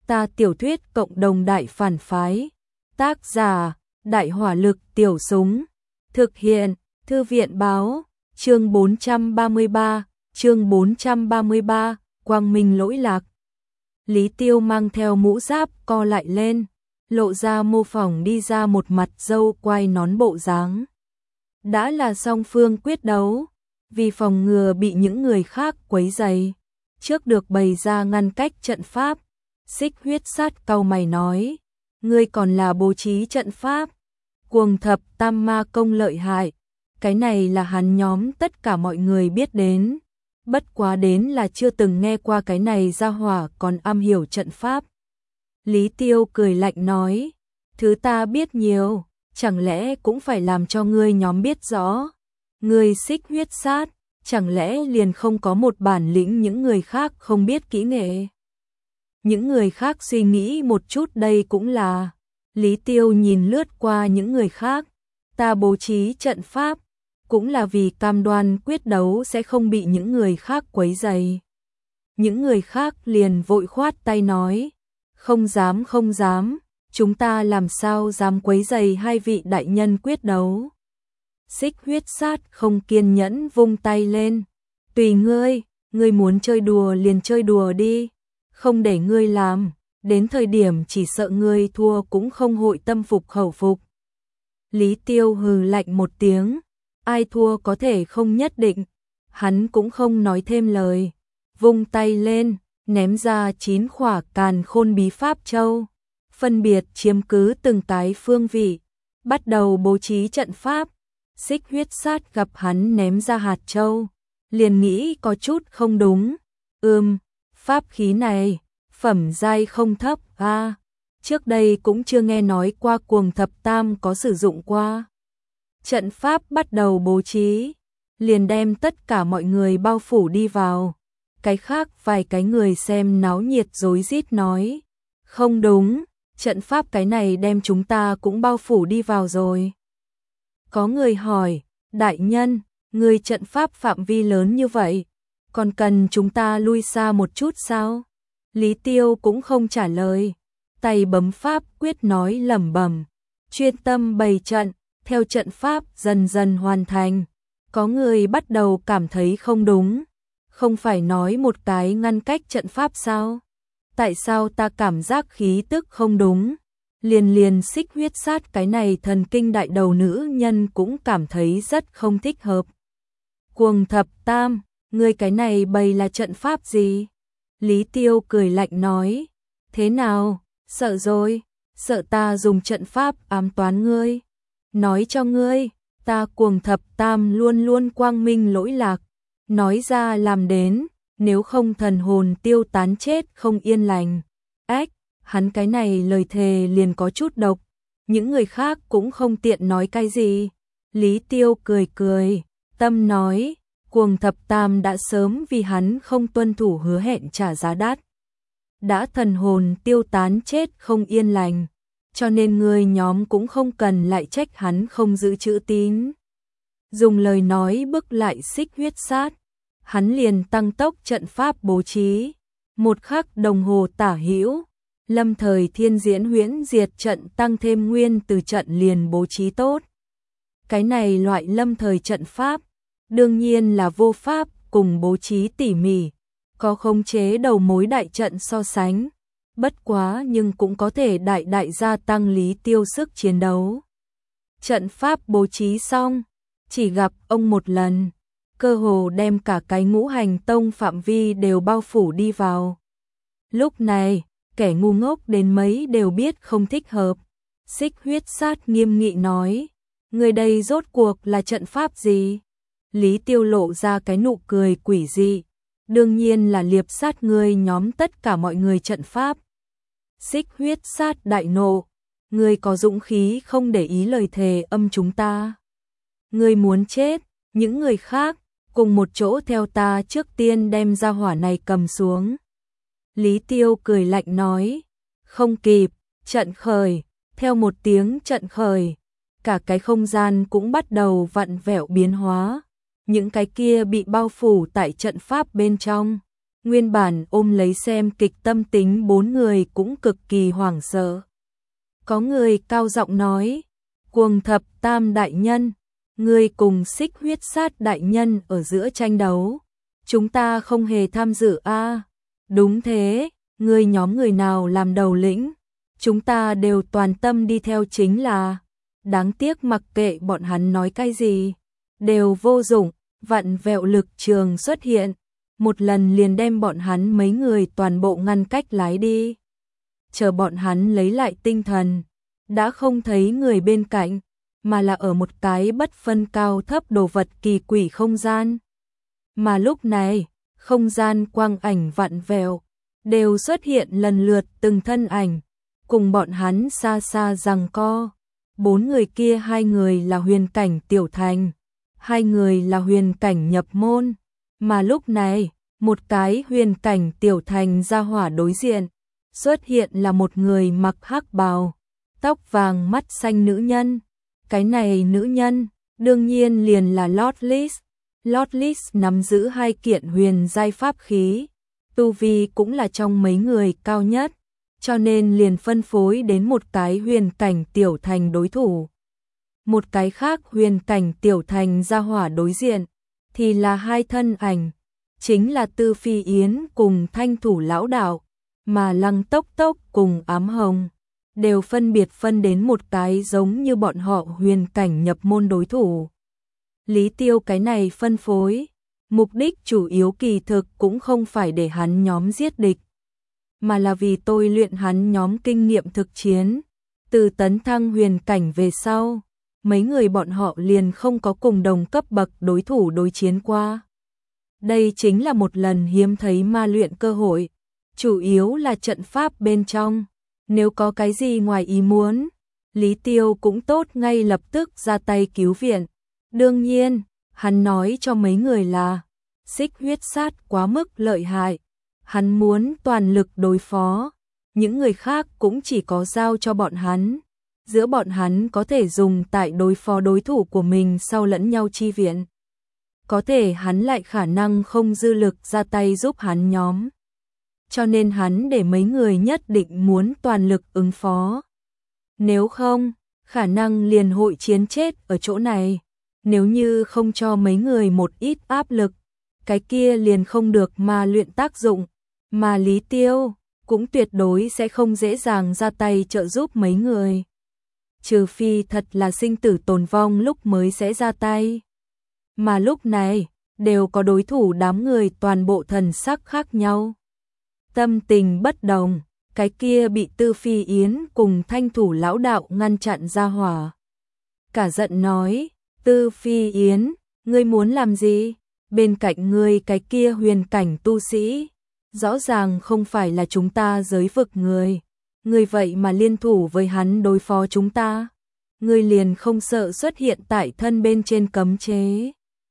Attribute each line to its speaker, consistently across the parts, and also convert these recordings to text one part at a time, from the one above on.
Speaker 1: Ta tiểu thuyết cộng đồng đại phản phái. Tác giả, Đại hỏa lực tiểu súng. Thực hiện, Thư viện báo, chương 433, Quang Minh lỗi lạc. Lý Tiêu mang theo mũ giáp co lại lên, lộ ra mô phỏng đi ra một mặt râu quai nón bộ dáng. Đã là song phương quyết đấu, vì phòng ngừa bị những người khác quấy rầy, trước được bày ra ngăn cách trận pháp. Xích huyết sát cau mày nói, ngươi còn là bố trí trận pháp. Cuồng thập tam ma công lợi hại, cái này là hắn nhóm tất cả mọi người biết đến, bất quá đến là chưa từng nghe qua cái này ra hỏa còn am hiểu trận pháp. Lý Tiêu cười lạnh nói, thứ ta biết nhiều, chẳng lẽ cũng phải làm cho ngươi nhóm biết rõ. Ngươi xích huyết sát, chẳng lẽ liền không có một bản lĩnh những người khác không biết kỹ nghệ. Những người khác suy nghĩ một chút đây cũng là. Lý Tiêu nhìn lướt qua những người khác, ta bố trí trận pháp, cũng là vì cam đoan quyết đấu sẽ không bị những người khác quấy rầy. Những người khác liền vội khoát tay nói, không dám, chúng ta làm sao dám quấy rầy hai vị đại nhân quyết đấu. Xích huyết sát không kiên nhẫn vung tay lên, tùy ngươi, ngươi muốn chơi đùa liền chơi đùa đi, không để ngươi làm, đến thời điểm chỉ sợ ngươi thua cũng không hội tâm phục khẩu phục. Lý Tiêu hừ lạnh một tiếng, ai thua có thể không nhất định, hắn cũng không nói thêm lời, vung tay lên, ném ra 9 khỏa càn khôn bí pháp châu, phân biệt chiếm cứ từng cái phương vị, bắt đầu bố trí trận pháp. Xích huyết sát gặp hắn ném ra hạt châu, liền nghĩ có chút không đúng. Pháp khí này, phẩm giai không thấp a, trước đây cũng chưa nghe nói qua cuồng thập tam có sử dụng qua. Trận pháp bắt đầu bố trí, liền đem tất cả mọi người bao phủ đi vào. Cái khác vài cái người xem náo nhiệt rối rít nói, không đúng, trận pháp cái này đem chúng ta cũng bao phủ đi vào rồi. Có người hỏi, đại nhân, người trận pháp phạm vi lớn như vậy, còn cần chúng ta lui xa một chút sao? Lý Tiêu cũng không trả lời, tay bấm pháp quyết nói lẩm bẩm, chuyên tâm bày trận, theo trận pháp dần dần hoàn thành. Có người bắt đầu cảm thấy không đúng, không phải nói một cái ngăn cách trận pháp sao? Tại sao ta cảm giác khí tức không đúng? Liền xích huyết sát cái này thần kinh đại đầu nữ nhân cũng cảm thấy rất không thích hợp. Cuồng thập tam, ngươi cái này bày là trận pháp gì? Lý Tiêu cười lạnh nói, thế nào, sợ rồi, sợ ta dùng trận pháp ám toán ngươi. Nói cho ngươi, ta cuồng thập tam luôn luôn quang minh lỗi lạc, nói ra làm đến, nếu không thần hồn tiêu tán chết không yên lành. Ách, hắn cái này lời thề liền có chút độc, những người khác cũng không tiện nói cái gì. Lý Tiêu cười, tâm nói, cuồng thập tam đã sớm vì hắn không tuân thủ hứa hẹn trả giá đắt. Đã thần hồn tiêu tán chết không yên lành, cho nên người nhóm cũng không cần lại trách hắn không giữ chữ tín. Dùng lời nói bức lại xích huyết sát, hắn liền tăng tốc trận pháp bố trí. Một khắc đồng hồ tả hữu, lâm thời thiên diễn huyễn diệt trận tăng thêm nguyên từ trận liền bố trí tốt. Cái này loại lâm thời trận pháp, đương nhiên là vô pháp cùng bố trí tỉ mỉ, có khống chế đầu mối đại trận so sánh. Bất quá nhưng cũng có thể đại gia tăng Lý Tiêu sức chiến đấu. Trận pháp bố trí xong, chỉ gặp ông một lần, cơ hồ đem cả cái ngũ hành tông phạm vi đều bao phủ đi vào. Lúc này, kẻ ngu ngốc đến mấy đều biết không thích hợp. Xích huyết sát nghiêm nghị nói, người đây rốt cuộc là trận pháp gì? Lý Tiêu lộ ra cái nụ cười quỷ dị, đương nhiên là liệp sát ngươi nhóm tất cả mọi người trận pháp. Xích huyết sát đại nộ, ngươi có dũng khí không để ý lời thề âm chúng ta? Ngươi muốn chết, những người khác, cùng một chỗ theo ta trước tiên đem ra hỏa này cầm xuống. Lý Tiêu cười lạnh nói, không kịp, trận khởi, theo một tiếng trận khởi, cả cái không gian cũng bắt đầu vặn vẹo biến hóa. Những cái kia bị bao phủ tại trận pháp bên trong, Nguyên bản ôm lấy xem kịch tâm tính 4 người cũng cực kỳ hoảng sợ. Có người cao giọng nói, Cuồng Thập Tam đại nhân, ngươi cùng Xích Huyết Sát đại nhân ở giữa tranh đấu, chúng ta không hề tham dự a. Đúng thế, ngươi nhóm người nào làm đầu lĩnh, chúng ta đều toàn tâm đi theo chính là. Đáng tiếc mặc kệ bọn hắn nói cái gì, đều vô dụng, vặn vẹo lực trường xuất hiện, một lần liền đem bọn hắn mấy người toàn bộ ngăn cách lái đi. Chờ bọn hắn lấy lại tinh thần, đã không thấy người bên cạnh, mà là ở một cái bất phân cao thấp đồ vật kỳ quỷ không gian. Mà lúc này, không gian quang ảnh vặn vẹo, đều xuất hiện lần lượt từng thân ảnh, cùng bọn hắn xa xa giằng co. 4 người kia 2 người là huyền cảnh tiểu thành, 2 người là huyền cảnh nhập môn, mà lúc này, một cái huyền cảnh tiểu thành ra hỏa đối diện, xuất hiện là một người mặc hắc bào, tóc vàng mắt xanh nữ nhân. Cái này nữ nhân, đương nhiên liền là Lotless. Lotless nắm giữ 2 kiện huyền giai pháp khí, tu vi cũng là trong mấy người cao nhất, cho nên liền phân phối đến một cái huyền cảnh tiểu thành đối thủ. Một cái khác huyền cảnh tiểu thành ra hỏa đối diện, thì là 2 thân ảnh, chính là Tư Phi Yến cùng Thanh Thủ lão đạo, mà Lăng Tốc Tốc cùng Ám Hồng đều phân biệt phân đến một cái giống như bọn họ huyền cảnh nhập môn đối thủ. Lý Tiêu cái này phân phối, mục đích chủ yếu kỳ thực cũng không phải để hắn nhóm giết địch, mà là vì tôi luyện hắn nhóm kinh nghiệm thực chiến. Từ tấn thăng huyền cảnh về sau, mấy người bọn họ liền không có cùng đồng cấp bậc đối thủ đối chiến qua. Đây chính là một lần hiếm thấy ma luyện cơ hội, chủ yếu là trận pháp bên trong. Nếu có cái gì ngoài ý muốn, Lý Tiêu cũng tốt ngay lập tức ra tay cứu viện. Đương nhiên, hắn nói cho mấy người là Xích Huyết Sát quá mức lợi hại, hắn muốn toàn lực đối phó, những người khác cũng chỉ có giao cho bọn hắn. Giữa bọn hắn có thể dùng tại đối phó đối thủ của mình sau lẫn nhau chi viện. Có thể hắn lại khả năng không dư lực ra tay giúp hắn nhóm. Cho nên hắn để mấy người nhất định muốn toàn lực ứng phó. Nếu không, khả năng liền hội chiến chết ở chỗ này. Nếu như không cho mấy người một ít áp lực, cái kia liền không được mà luyện tác dụng. Mà Lý Tiêu cũng tuyệt đối sẽ không dễ dàng ra tay trợ giúp mấy người. Trừ phi thật là sinh tử tồn vong lúc mới sẽ ra tay. Mà lúc này, đều có đối thủ đám người toàn bộ thần sắc khác nhau. Tâm tình bất đồng, cái kia bị Tư Phi Yến cùng Thanh Thủ lão đạo ngăn chặn ra hỏa. Cả giận nói, Tư Phi Yến, ngươi muốn làm gì? Bên cạnh ngươi cái kia huyền cảnh tu sĩ, rõ ràng không phải là chúng ta giới vực người. Ngươi vậy mà liên thủ với hắn đối phó chúng ta. Ngươi liền không sợ xuất hiện tại thân bên trên cấm chế.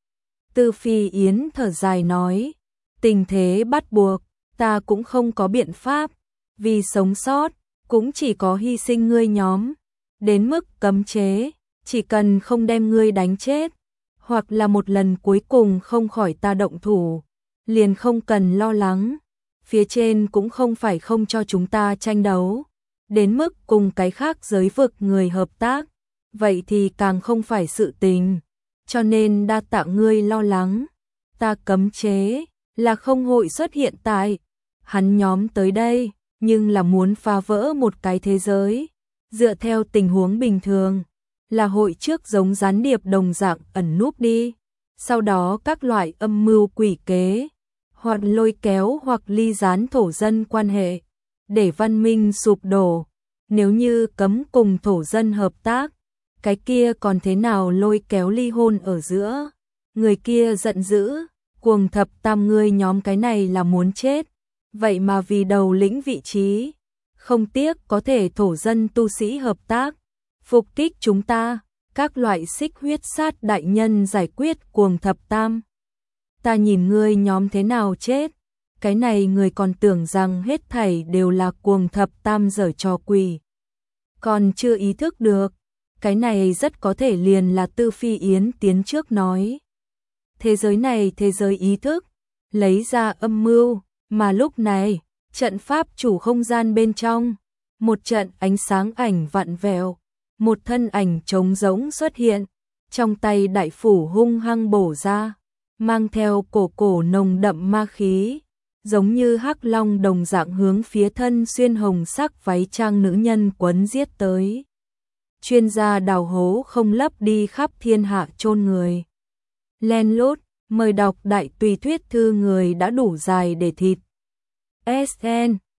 Speaker 1: Tư Phi Yến thở dài nói, tình thế bắt buộc, ta cũng không có biện pháp, vì sống sót, cũng chỉ có hy sinh ngươi nhóm. Đến mức cấm chế, chỉ cần không đem ngươi đánh chết, hoặc là một lần cuối cùng không khỏi ta động thủ, liền không cần lo lắng. Phía trên cũng không phải không cho chúng ta tranh đấu, đến mức cùng cái khác giới vực người hợp tác, vậy thì càng không phải sự tình. Cho nên đa tạ ngươi lo lắng, ta cấm chế là không hội xuất hiện tại. Hắn nhóm tới đây, nhưng là muốn phá vỡ một cái thế giới. Dựa theo tình huống bình thường, là hội trước giống gián điệp đồng dạng ẩn núp đi. Sau đó các loại âm mưu quỷ kế, hoặc lôi kéo hoặc ly gián thổ dân quan hệ, để văn minh sụp đổ. Nếu như cấm cùng thổ dân hợp tác, cái kia còn thế nào lôi kéo ly hôn ở giữa. Người kia giận dữ, Cuồng Thập Tam ngươi nhóm cái này là muốn chết. Vậy mà vì đầu lĩnh vị trí, không tiếc có thể thổ dân tu sĩ hợp tác, phục kích chúng ta, các loại Xích Huyết Sát đại nhân giải quyết Cuồng Thập Tam. Ta nhìn ngươi nhóm thế nào chết, cái này người còn tưởng rằng hết thảy đều là Cuồng Thập Tam giở trò quỷ. Còn chưa ý thức được, cái này rất có thể liền là Tư Phi Yến tiến trước nói. Thế giới này thế giới ý thức, lấy ra âm mưu, Mà lúc này, trận pháp chủ không gian bên trong, một trận ánh sáng ảnh vặn vẹo, một thân ảnh trống rỗng xuất hiện, trong tay đại phủ hung hăng bổ ra, mang theo cổ nồng đậm ma khí, giống như hắc long đồng dạng hướng phía thân xuyên hồng sắc váy trang nữ nhân quấn giết tới. Chuyên gia đào hố không lấp đi khắp thiên hạ chôn người. Len lút, mời đọc đại tùy thuyết thư người đã đủ dài để thịt. SN